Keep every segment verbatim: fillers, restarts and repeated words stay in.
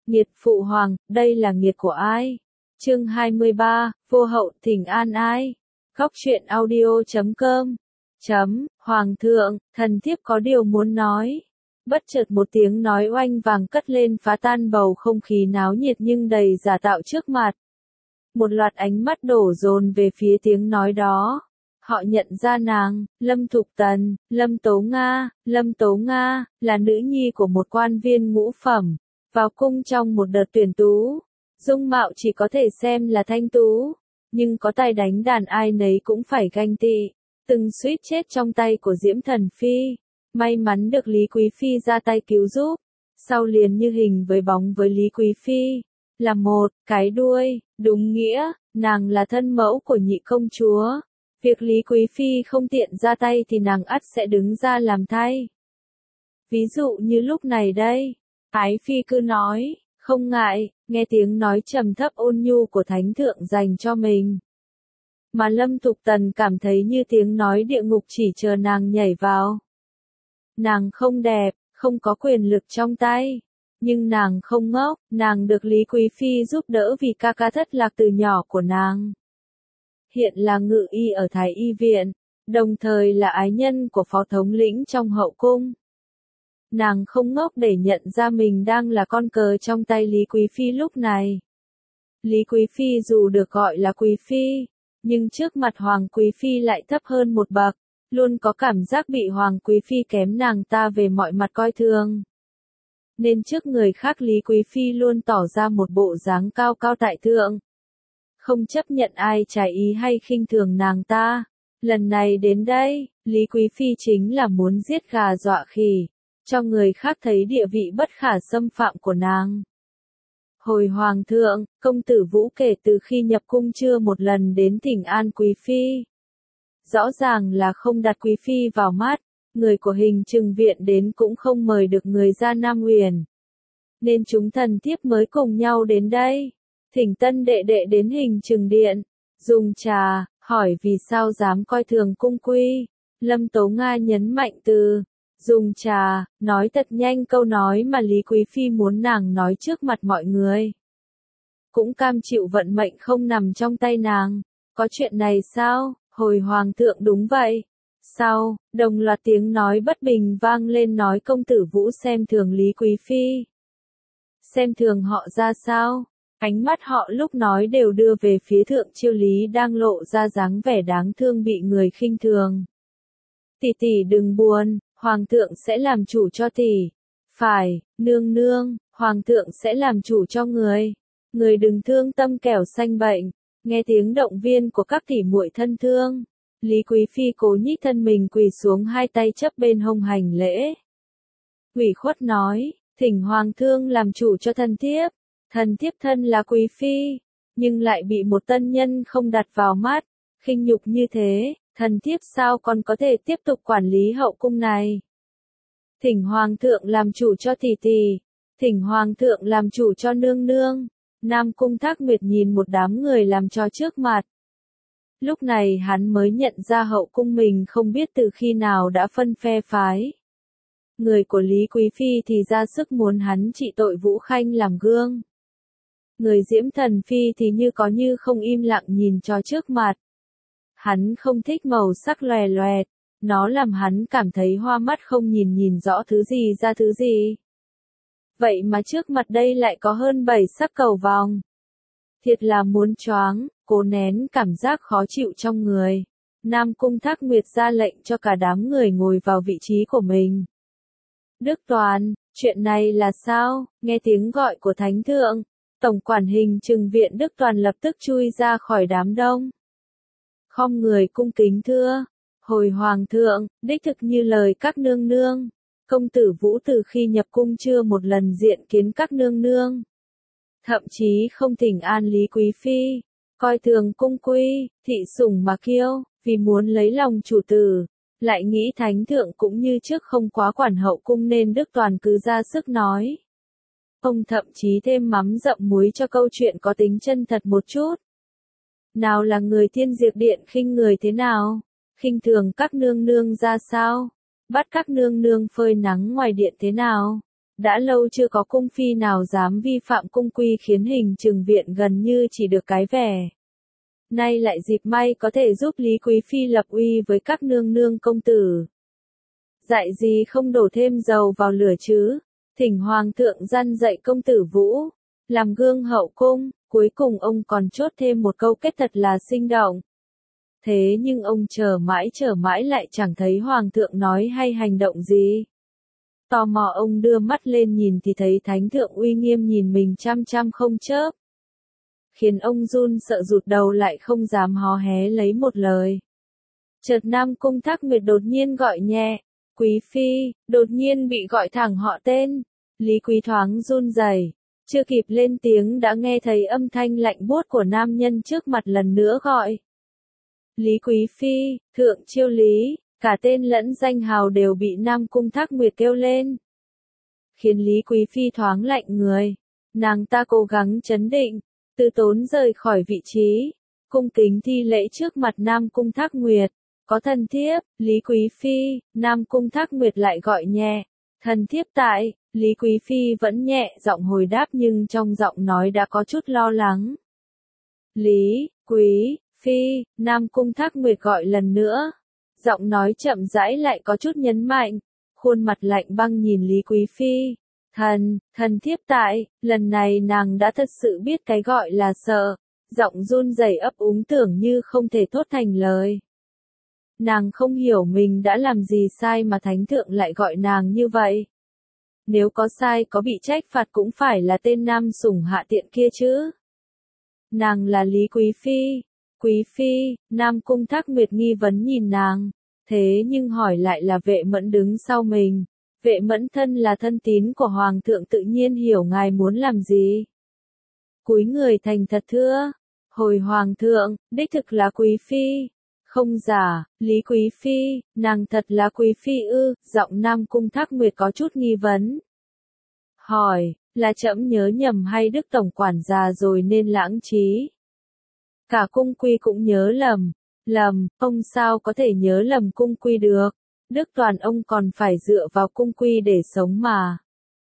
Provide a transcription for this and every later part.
Nghiệt phụ hoàng, đây là nghiệt của ai? Chương hai mươi ba, vô hậu thỉnh an ai? Góc truyện audio chấm com. Chấm, Hoàng thượng, thần thiếp có điều muốn nói. Bất chợt một tiếng nói oanh vàng cất lên phá tan bầu không khí náo nhiệt nhưng đầy giả tạo trước mặt. Một loạt ánh mắt đổ dồn về phía tiếng nói đó. Họ nhận ra nàng, Lâm Thục Tần, Lâm Tố Nga, Lâm Tố Nga, là nữ nhi của một quan viên ngũ phẩm, vào cung trong một đợt tuyển tú. Dung mạo chỉ có thể xem là thanh tú, nhưng có tài đánh đàn ai nấy cũng phải ganh tị, từng suýt chết trong tay của Diễm Thần Phi. May mắn được Lý Quý Phi ra tay cứu giúp, sau liền như hình với bóng với Lý Quý Phi, là một cái đuôi, đúng nghĩa, nàng là thân mẫu của nhị công chúa. Việc Lý Quý Phi không tiện ra tay thì nàng ắt sẽ đứng ra làm thay. Ví dụ như lúc này đây, Ái Phi cứ nói, không ngại, nghe tiếng nói trầm thấp ôn nhu của Thánh Thượng dành cho mình. Mà Lâm Thục Tần cảm thấy như tiếng nói địa ngục chỉ chờ nàng nhảy vào. Nàng không đẹp, không có quyền lực trong tay. Nhưng nàng không ngốc, nàng được Lý Quý Phi giúp đỡ vì ca ca thất lạc từ nhỏ của nàng. Hiện là ngự y ở Thái Y Viện, đồng thời là ái nhân của phó thống lĩnh trong hậu cung. Nàng không ngốc để nhận ra mình đang là con cờ trong tay Lý Quý Phi lúc này. Lý Quý Phi dù được gọi là Quý Phi, nhưng trước mặt Hoàng Quý Phi lại thấp hơn một bậc, luôn có cảm giác bị Hoàng Quý Phi kém nàng ta về mọi mặt coi thường. Nên trước người khác Lý Quý Phi luôn tỏ ra một bộ dáng cao cao tại thượng. Không chấp nhận ai trái ý hay khinh thường nàng ta. Lần này đến đây, Lý Quý Phi chính là muốn giết gà dọa khỉ, cho người khác thấy địa vị bất khả xâm phạm của nàng. Hồi Hoàng thượng, công tử Vũ kể từ khi nhập cung chưa một lần đến thỉnh an Quý Phi. Rõ ràng là không đặt Quý Phi vào mắt, người của Hình Trừng Viện đến cũng không mời được người ra Nam Huyền. Nên chúng thần thiếp mới cùng nhau đến đây, thỉnh tân đệ đệ đến Hình Trừng Điện, dùng trà, hỏi vì sao dám coi thường cung quy. Lâm Tố Nga nhấn mạnh từ dùng trà, nói thật nhanh câu nói mà Lý Quý Phi muốn nàng nói trước mặt mọi người. Cũng cam chịu vận mệnh không nằm trong tay nàng. Có chuyện này sao? Hồi Hoàng thượng đúng vậy. Sau, đồng loạt tiếng nói bất bình vang lên nói công tử Vũ xem thường Lý Quý Phi. Xem thường họ ra sao? Ánh mắt họ lúc nói đều đưa về phía thượng chiêu Lý đang lộ ra dáng vẻ đáng thương bị người khinh thường. Tỷ tỷ đừng buồn, Hoàng thượng sẽ làm chủ cho tỷ. Phải, nương nương, Hoàng thượng sẽ làm chủ cho người. Người đừng thương tâm kẻo sanh bệnh. Nghe tiếng động viên của các tỷ muội thân thương, Lý Quý Phi cố nhích thân mình quỳ xuống hai tay chấp bên hông hành lễ. Ủy khuất nói, thỉnh Hoàng thương làm chủ cho thân thiếp. Thần thiếp thân là Quý Phi, nhưng lại bị một tân nhân không đặt vào mắt, khinh nhục như thế, thần thiếp sao còn có thể tiếp tục quản lý hậu cung này. Thỉnh Hoàng thượng làm chủ cho tỷ tỷ, thỉnh Hoàng thượng làm chủ cho nương nương. Nam Cung Thác Nguyệt nhìn một đám người làm trò trước mặt. Lúc này hắn mới nhận ra hậu cung mình không biết từ khi nào đã phân phe phái. Người của Lý Quý Phi thì ra sức muốn hắn trị tội Vũ Khanh làm gương. Người Diễm Thần Phi thì như có như không im lặng nhìn cho trước mặt. Hắn không thích màu sắc lòe loẹt, nó làm hắn cảm thấy hoa mắt không nhìn nhìn rõ thứ gì ra thứ gì. Vậy mà trước mặt đây lại có hơn bảy sắc cầu vòng. Thiệt là muốn choáng, cố nén cảm giác khó chịu trong người. Nam Cung Thác Nguyệt ra lệnh cho cả đám người ngồi vào vị trí của mình. Đức Toàn, chuyện này là sao? Nghe tiếng gọi của Thánh Thượng, Tổng quản Hình Trừng Viện Đức Toàn lập tức chui ra khỏi đám đông. Khom người cung kính thưa, hồi Hoàng thượng, đích thực như lời các nương nương. Công tử Vũ từ khi nhập cung chưa một lần diện kiến các nương nương. Thậm chí không thỉnh an Lý Quý Phi, coi thường cung quy, thị sủng mà kiêu, vì muốn lấy lòng chủ tử. Lại nghĩ Thánh Thượng cũng như trước không quá quản hậu cung nên Đức Toàn cứ ra sức nói. Ông thậm chí thêm mắm dặm muối cho câu chuyện có tính chân thật một chút. Nào là người Thiên Diệp Điện khinh người thế nào? Khinh thường các nương nương ra sao? Bắt các nương nương phơi nắng ngoài điện thế nào? Đã lâu chưa có cung phi nào dám vi phạm cung quy khiến hình trừng viện gần như chỉ được cái vẻ. Nay lại dịp may có thể giúp Lý Quý Phi lập uy với các nương nương công tử. Dạy gì không đổ thêm dầu vào lửa chứ, thỉnh hoàng thượng răn dạy công tử Vũ, làm gương hậu cung, cuối cùng ông còn chốt thêm một câu kết thật là sinh động. Thế nhưng ông chờ mãi chờ mãi lại chẳng thấy hoàng thượng nói hay hành động gì. Tò mò ông đưa mắt lên nhìn thì thấy thánh thượng uy nghiêm nhìn mình chăm chăm không chớp. Khiến ông run sợ rụt đầu lại không dám hó hé lấy một lời. Chợt Nam Cung Thác Nguyệt đột nhiên gọi nhẹ, Quý Phi, đột nhiên bị gọi thẳng họ tên. Lý Quý thoáng run rẩy, chưa kịp lên tiếng đã nghe thấy âm thanh lạnh buốt của nam nhân trước mặt lần nữa gọi. Lý Quý Phi, Thượng Chiêu Lý, cả tên lẫn danh hào đều bị Nam Cung Thác Nguyệt kêu lên. Khiến Lý Quý Phi thoáng lạnh người, nàng ta cố gắng trấn định, từ tốn rời khỏi vị trí, cung kính thi lễ trước mặt Nam Cung Thác Nguyệt. Có thần thiếp, Lý Quý Phi, Nam Cung Thác Nguyệt lại gọi nhẹ, thần thiếp tại, Lý Quý Phi vẫn nhẹ giọng hồi đáp nhưng trong giọng nói đã có chút lo lắng. Lý, Quý, Phi, Nam Cung Thác Nguyệt gọi lần nữa, giọng nói chậm rãi lại có chút nhấn mạnh, khuôn mặt lạnh băng nhìn Lý Quý Phi. Thần, thần thiếp tại, lần này nàng đã thật sự biết cái gọi là sợ, giọng run rẩy ấp úng tưởng như không thể thốt thành lời. Nàng không hiểu mình đã làm gì sai mà thánh thượng lại gọi nàng như vậy. Nếu có sai có bị trách phạt cũng phải là tên nam sủng hạ tiện kia chứ. Nàng là Lý Quý Phi. Quý Phi, Nam Cung Thác Nguyệt nghi vấn nhìn nàng. Thế nhưng hỏi lại là Vệ Mẫn đứng sau mình. Vệ Mẫn thân là thân tín của Hoàng thượng tự nhiên hiểu ngài muốn làm gì. Cúi người thành thật thưa. Hồi Hoàng thượng, đích thực là Quý Phi. Không giả, Lý Quý Phi, nàng thật là Quý Phi ư, giọng Nam Cung Thác Nguyệt có chút nghi vấn. Hỏi, là trẫm nhớ nhầm hay Đức Tổng quản già rồi nên lãng trí? Cả cung quy cũng nhớ lầm. Lầm, ông sao có thể nhớ lầm cung quy được? Đức Toàn ông còn phải dựa vào cung quy để sống mà.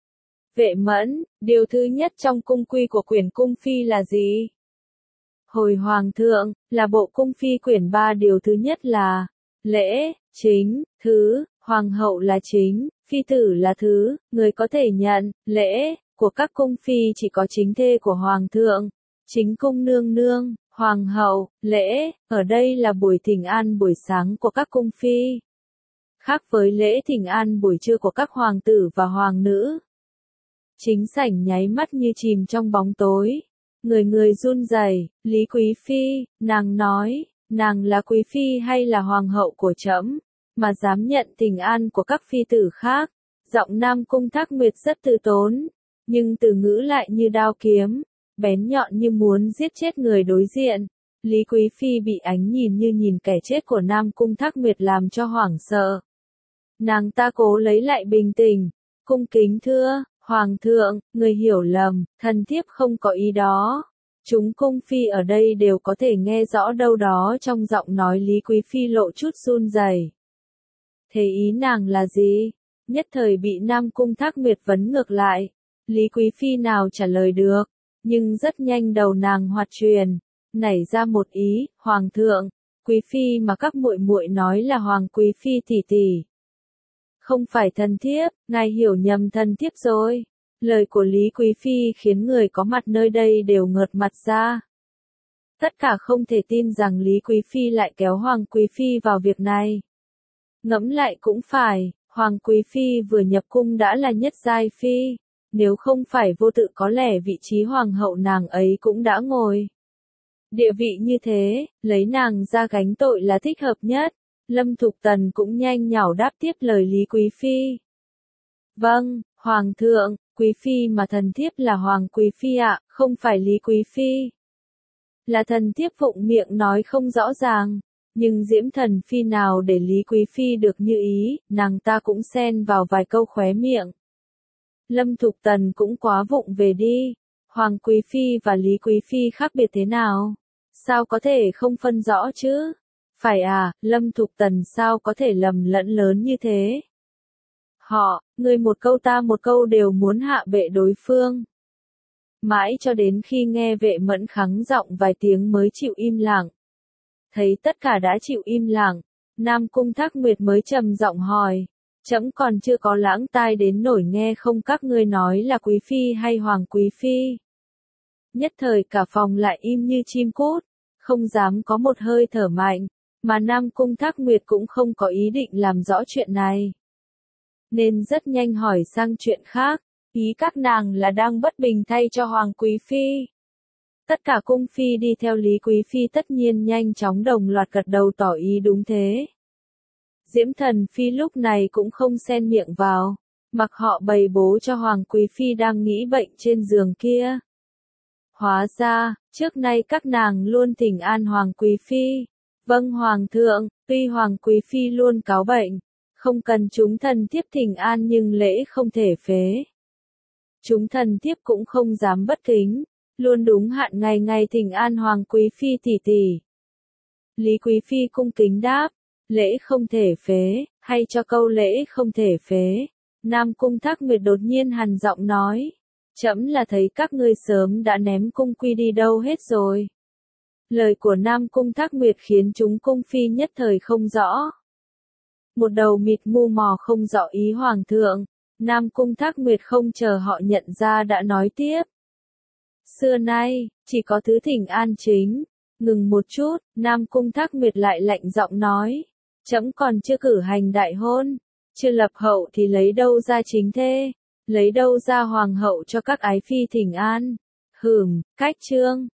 Vệ Mẫn, điều thứ nhất trong cung quy của quyển cung phi là gì? Hồi Hoàng thượng, là bộ cung phi quyển ba điều thứ nhất là lễ, chính, thứ, hoàng hậu là chính, phi tử là thứ, người có thể nhận lễ của các cung phi chỉ có chính thê của Hoàng thượng, chính cung nương nương, hoàng hậu, lễ, ở đây là buổi thỉnh an buổi sáng của các cung phi. Khác với lễ thỉnh an buổi trưa của các hoàng tử và hoàng nữ. Chính sảnh nháy mắt như chìm trong bóng tối. Người người run rẩy, Lý Quý Phi, nàng nói, nàng là Quý Phi hay là hoàng hậu của trẫm, mà dám nhận thỉnh an của các phi tử khác. Giọng Nam Cung Thác Nguyệt rất từ tốn, nhưng từ ngữ lại như đao kiếm, bén nhọn như muốn giết chết người đối diện. Lý Quý Phi bị ánh nhìn như nhìn kẻ chết của Nam Cung Thác Nguyệt làm cho hoảng sợ. Nàng ta cố lấy lại bình tĩnh, cung kính thưa, Hoàng thượng, người hiểu lầm, thần thiếp không có ý đó. Chúng cung phi ở đây đều có thể nghe rõ đâu đó trong giọng nói Lý Quý Phi lộ chút run rẩy. Thế ý nàng là gì? Nhất thời bị Nam Cung Thác Nguyệt vấn ngược lại. Lý Quý Phi nào trả lời được, nhưng rất nhanh đầu nàng hoạt truyền, nảy ra một ý, Hoàng thượng, Quý Phi mà các muội muội nói là Hoàng Quý Phi tỷ tỷ. Không phải thần thiếp, ngài hiểu nhầm thần thiếp rồi. Lời của Lý Quý Phi khiến người có mặt nơi đây đều ngợt mặt ra. Tất cả không thể tin rằng Lý Quý Phi lại kéo Hoàng Quý Phi vào việc này. Ngẫm lại cũng phải, Hoàng Quý Phi vừa nhập cung đã là nhất giai phi. Nếu không phải vô tự có lẽ vị trí hoàng hậu nàng ấy cũng đã ngồi. Địa vị như thế, lấy nàng ra gánh tội là thích hợp nhất. Lâm Thục Tần cũng nhanh nhảu đáp tiếp lời Lý Quý Phi. Vâng, Hoàng thượng, Quý Phi mà thần thiếp là Hoàng Quý Phi ạ, không phải Lý Quý Phi. Là thần thiếp phụng miệng nói không rõ ràng, nhưng Diễm Thần Phi nào để Lý Quý Phi được như ý, nàng ta cũng xen vào vài câu khóe miệng. Lâm Thục Tần cũng quá vụng về đi, Hoàng Quý Phi và Lý Quý Phi khác biệt thế nào? Sao có thể không phân rõ chứ? Phải à, Lâm Thục Tần sao có thể lầm lẫn lớn như thế? Họ, người một câu ta một câu đều muốn hạ bệ đối phương. Mãi cho đến khi nghe Vệ Mẫn khắng giọng vài tiếng mới chịu im lặng. Thấy tất cả đã chịu im lặng, Nam Cung Thác Nguyệt mới trầm giọng hỏi, trẫm còn chưa có lãng tai đến nổi nghe không các ngươi nói là quý phi hay hoàng quý phi. Nhất thời cả phòng lại im như chim cút, không dám có một hơi thở mạnh, mà Nam Cung Thác Nguyệt cũng không có ý định làm rõ chuyện này. Nên rất nhanh hỏi sang chuyện khác, ý các nàng là đang bất bình thay cho hoàng quý phi. Tất cả cung phi đi theo Lý Quý Phi tất nhiên nhanh chóng đồng loạt gật đầu tỏ ý đúng thế. Diễm Thần Phi lúc này cũng không xen miệng vào, mặc họ bày bố cho Hoàng Quý Phi đang nghĩ bệnh trên giường kia. Hóa ra, trước nay các nàng luôn thỉnh an Hoàng Quý Phi. Vâng Hoàng thượng, tuy Hoàng Quý Phi luôn cáo bệnh, không cần chúng thần thiếp thỉnh an nhưng lễ không thể phế. Chúng thần thiếp cũng không dám bất kính, luôn đúng hạn ngày ngày thỉnh an Hoàng Quý Phi tỷ tỷ. Lý Quý Phi cung kính đáp, lễ không thể phế, hay cho câu lễ không thể phế. Nam Cung Thác Nguyệt đột nhiên hằn giọng nói, trẫm là thấy các ngươi sớm đã ném cung quy đi đâu hết rồi. Lời của Nam Cung Thác Nguyệt khiến chúng cung phi nhất thời không rõ. Một đầu mịt mu mò không rõ ý Hoàng thượng, Nam Cung Thác Nguyệt không chờ họ nhận ra đã nói tiếp. Xưa nay, chỉ có thứ thỉnh an chính. Ngừng một chút, Nam Cung Thác Nguyệt lại lạnh giọng nói, trẫm còn chưa cử hành đại hôn, chưa lập hậu thì lấy đâu ra chính thê, lấy đâu ra hoàng hậu cho các ái phi thỉnh an. Hửm, cách trương.